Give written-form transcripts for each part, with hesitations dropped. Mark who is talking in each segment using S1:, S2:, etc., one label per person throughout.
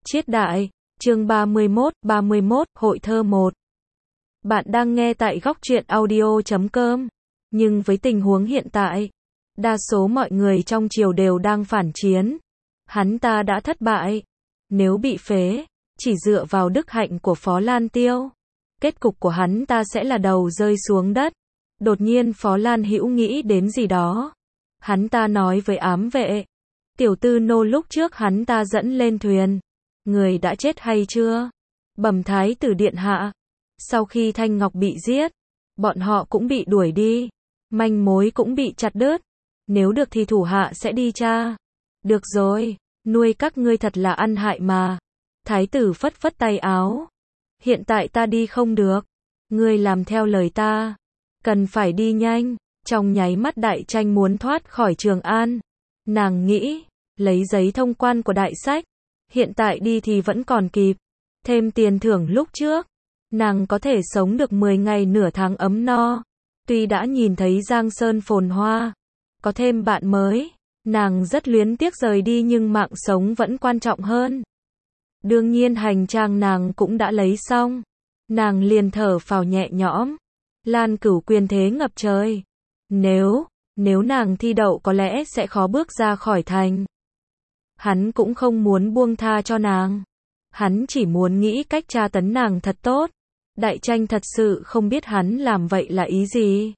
S1: Chiết đại, chương 31, hội thơ 1. Bạn đang nghe tại góc truyện audio.com. Nhưng với tình huống hiện tại, đa số mọi người trong triều đều đang phản chiến. Hắn ta đã thất bại. Nếu bị phế, chỉ dựa vào đức hạnh của Phó Lan Tiêu, kết cục của hắn ta sẽ là đầu rơi xuống đất. Đột nhiên Phó Lan Hữu nghĩ đến gì đó. Hắn ta nói với ám vệ, tiểu tư nô lúc trước hắn ta dẫn lên thuyền, người đã chết hay chưa? Bẩm thái tử điện hạ. Sau khi Thanh Ngọc bị giết, bọn họ cũng bị đuổi đi, manh mối cũng bị chặt đứt. Nếu được thì thủ hạ sẽ đi tra. Được rồi, nuôi các ngươi thật là ăn hại mà. Thái tử phất phất tay áo. Hiện tại ta đi không được. Ngươi làm theo lời ta. Cần phải đi nhanh. Trong nháy mắt Đại Tranh muốn thoát khỏi Trường An. Nàng nghĩ, lấy giấy thông quan của Đại Sách. Hiện tại đi thì vẫn còn kịp. Thêm tiền thưởng lúc trước, nàng có thể sống được 10 ngày nửa tháng ấm no. Tuy đã nhìn thấy Giang Sơn phồn hoa, có thêm bạn mới, nàng rất luyến tiếc rời đi nhưng mạng sống vẫn quan trọng hơn. Đương nhiên hành trang nàng cũng đã lấy xong. Nàng liền thở phào nhẹ nhõm. Lan Cửu quyền thế ngập trời. Nếu nàng thi đậu có lẽ sẽ khó bước ra khỏi thành. Hắn cũng không muốn buông tha cho nàng. Hắn chỉ muốn nghĩ cách tra tấn nàng thật tốt. Đại Tranh thật sự không biết hắn làm vậy là ý gì.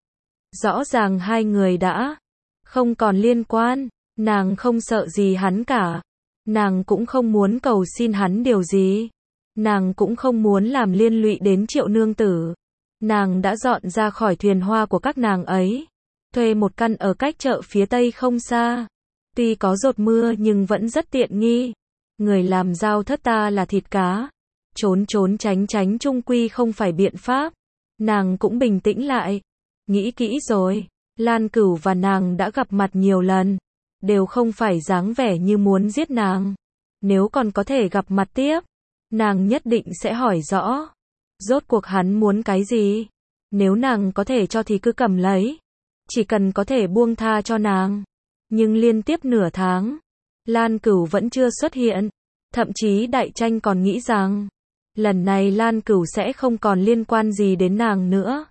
S1: Rõ ràng hai người đã không còn liên quan. Nàng không sợ gì hắn cả. Nàng cũng không muốn cầu xin hắn điều gì. Nàng cũng không muốn làm liên lụy đến Triệu nương tử. Nàng đã dọn ra khỏi thuyền hoa của các nàng ấy, thuê một căn ở cách chợ phía tây không xa. Tuy có dột mưa nhưng vẫn rất tiện nghi. Người làm giao thất ta là thịt cá. Trốn tránh chung quy không phải biện pháp. Nàng cũng bình tĩnh lại. Nghĩ kỹ rồi. Lan Cửu và nàng đã gặp mặt nhiều lần. Đều không phải dáng vẻ như muốn giết nàng. Nếu còn có thể gặp mặt tiếp, nàng nhất định sẽ hỏi rõ. Rốt cuộc hắn muốn cái gì? Nếu nàng có thể cho thì cứ cầm lấy. Chỉ cần có thể buông tha cho nàng. Nhưng liên tiếp nửa tháng, Lan Cửu vẫn chưa xuất hiện. Thậm chí Đại Tranh còn nghĩ rằng, lần này Lan Cửu sẽ không còn liên quan gì đến nàng nữa.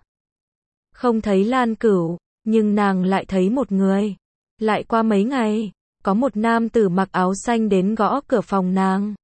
S1: Không thấy Lan Cửu, nhưng nàng lại thấy một người. Lại qua mấy ngày, có một nam tử mặc áo xanh đến gõ cửa phòng nàng.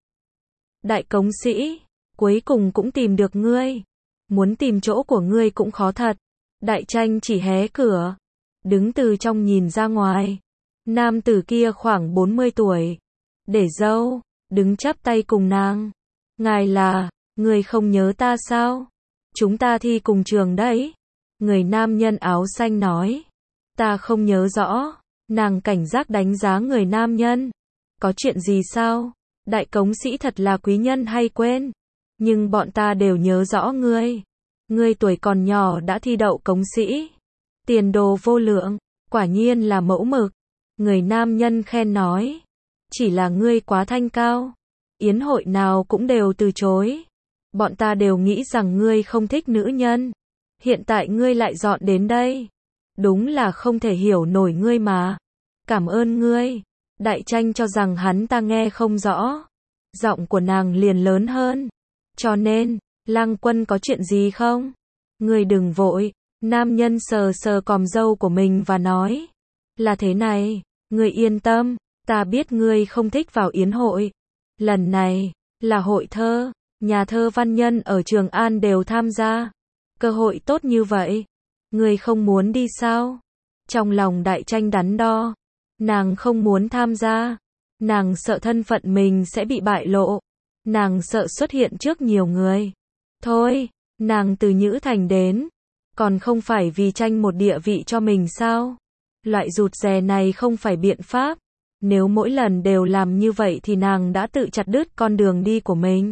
S1: Đại cống sĩ, cuối cùng cũng tìm được ngươi. Muốn tìm chỗ của ngươi cũng khó thật. Đại Tranh chỉ hé cửa, đứng từ trong nhìn ra ngoài. Nam tử kia khoảng 40 tuổi, để râu, đứng chắp tay cùng nàng. Ngài là, người không nhớ ta sao? Chúng ta thi cùng trường đấy. Người nam nhân áo xanh nói. Ta không nhớ rõ. Nàng cảnh giác đánh giá người nam nhân. Có chuyện gì sao? Đại cống sĩ thật là quý nhân hay quên? Nhưng bọn ta đều nhớ rõ ngươi. Ngươi tuổi còn nhỏ đã thi đậu cống sĩ. Tiền đồ vô lượng, quả nhiên là mẫu mực. Người nam nhân khen nói. Chỉ là ngươi quá thanh cao. Yến hội nào cũng đều từ chối. Bọn ta đều nghĩ rằng ngươi không thích nữ nhân. Hiện tại ngươi lại dọn đến đây. Đúng là không thể hiểu nổi ngươi mà. Cảm ơn ngươi. Đại Tranh cho rằng hắn ta nghe không rõ. Giọng của nàng liền lớn hơn. Cho nên, Lang Quân có chuyện gì không? Ngươi đừng vội. Nam nhân sờ sờ còm râu của mình và nói. Là thế này, ngươi yên tâm. Ta biết ngươi không thích vào yến hội. Lần này, là hội thơ. Nhà thơ văn nhân ở Trường An đều tham gia. Cơ hội tốt như vậy. Ngươi không muốn đi sao? Trong lòng Đại Tranh đắn đo. Nàng không muốn tham gia. Nàng sợ thân phận mình sẽ bị bại lộ. Nàng sợ xuất hiện trước nhiều người. Thôi, nàng từ Nhữ Thành đến. Còn không phải vì tranh một địa vị cho mình sao? Loại rụt rè này không phải biện pháp. Nếu mỗi lần đều làm như vậy thì nàng đã tự chặt đứt con đường đi của mình.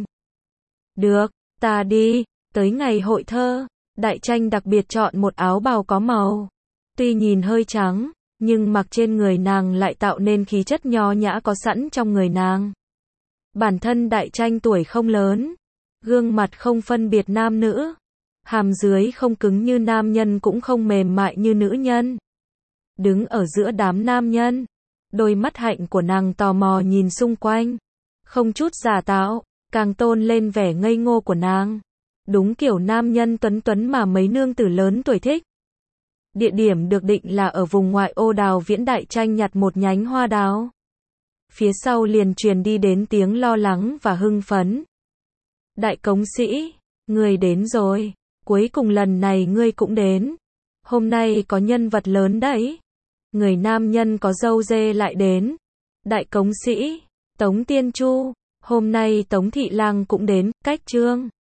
S1: Được, ta đi. Tới ngày hội thơ, Đại Tranh đặc biệt chọn một áo bào có màu. Tuy nhìn hơi trắng, nhưng mặc trên người nàng lại tạo nên khí chất nho nhã có sẵn trong người nàng. Bản thân Đại Tranh tuổi không lớn, gương mặt không phân biệt nam nữ, hàm dưới không cứng như nam nhân cũng không mềm mại như nữ nhân. Đứng ở giữa đám nam nhân, đôi mắt hạnh của nàng tò mò nhìn xung quanh. không chút giả tạo, càng tôn lên vẻ ngây ngô của nàng. Đúng kiểu nam nhân tuấn tuấn mà mấy nương tử lớn tuổi thích. Địa điểm được định là ở vùng ngoại ô Đào Viễn Đại tranh nhặt một nhánh hoa đào. Phía sau liền truyền đi đến tiếng lo lắng và hưng phấn. Đại cống sĩ, ngươi đến rồi, cuối cùng lần này ngươi cũng đến. Hôm nay có nhân vật lớn đấy. Người nam nhân có râu dê lại đến. Đại cống sĩ, Tống Tiên Chu, hôm nay Tống Thị Lang cũng đến, cách trương.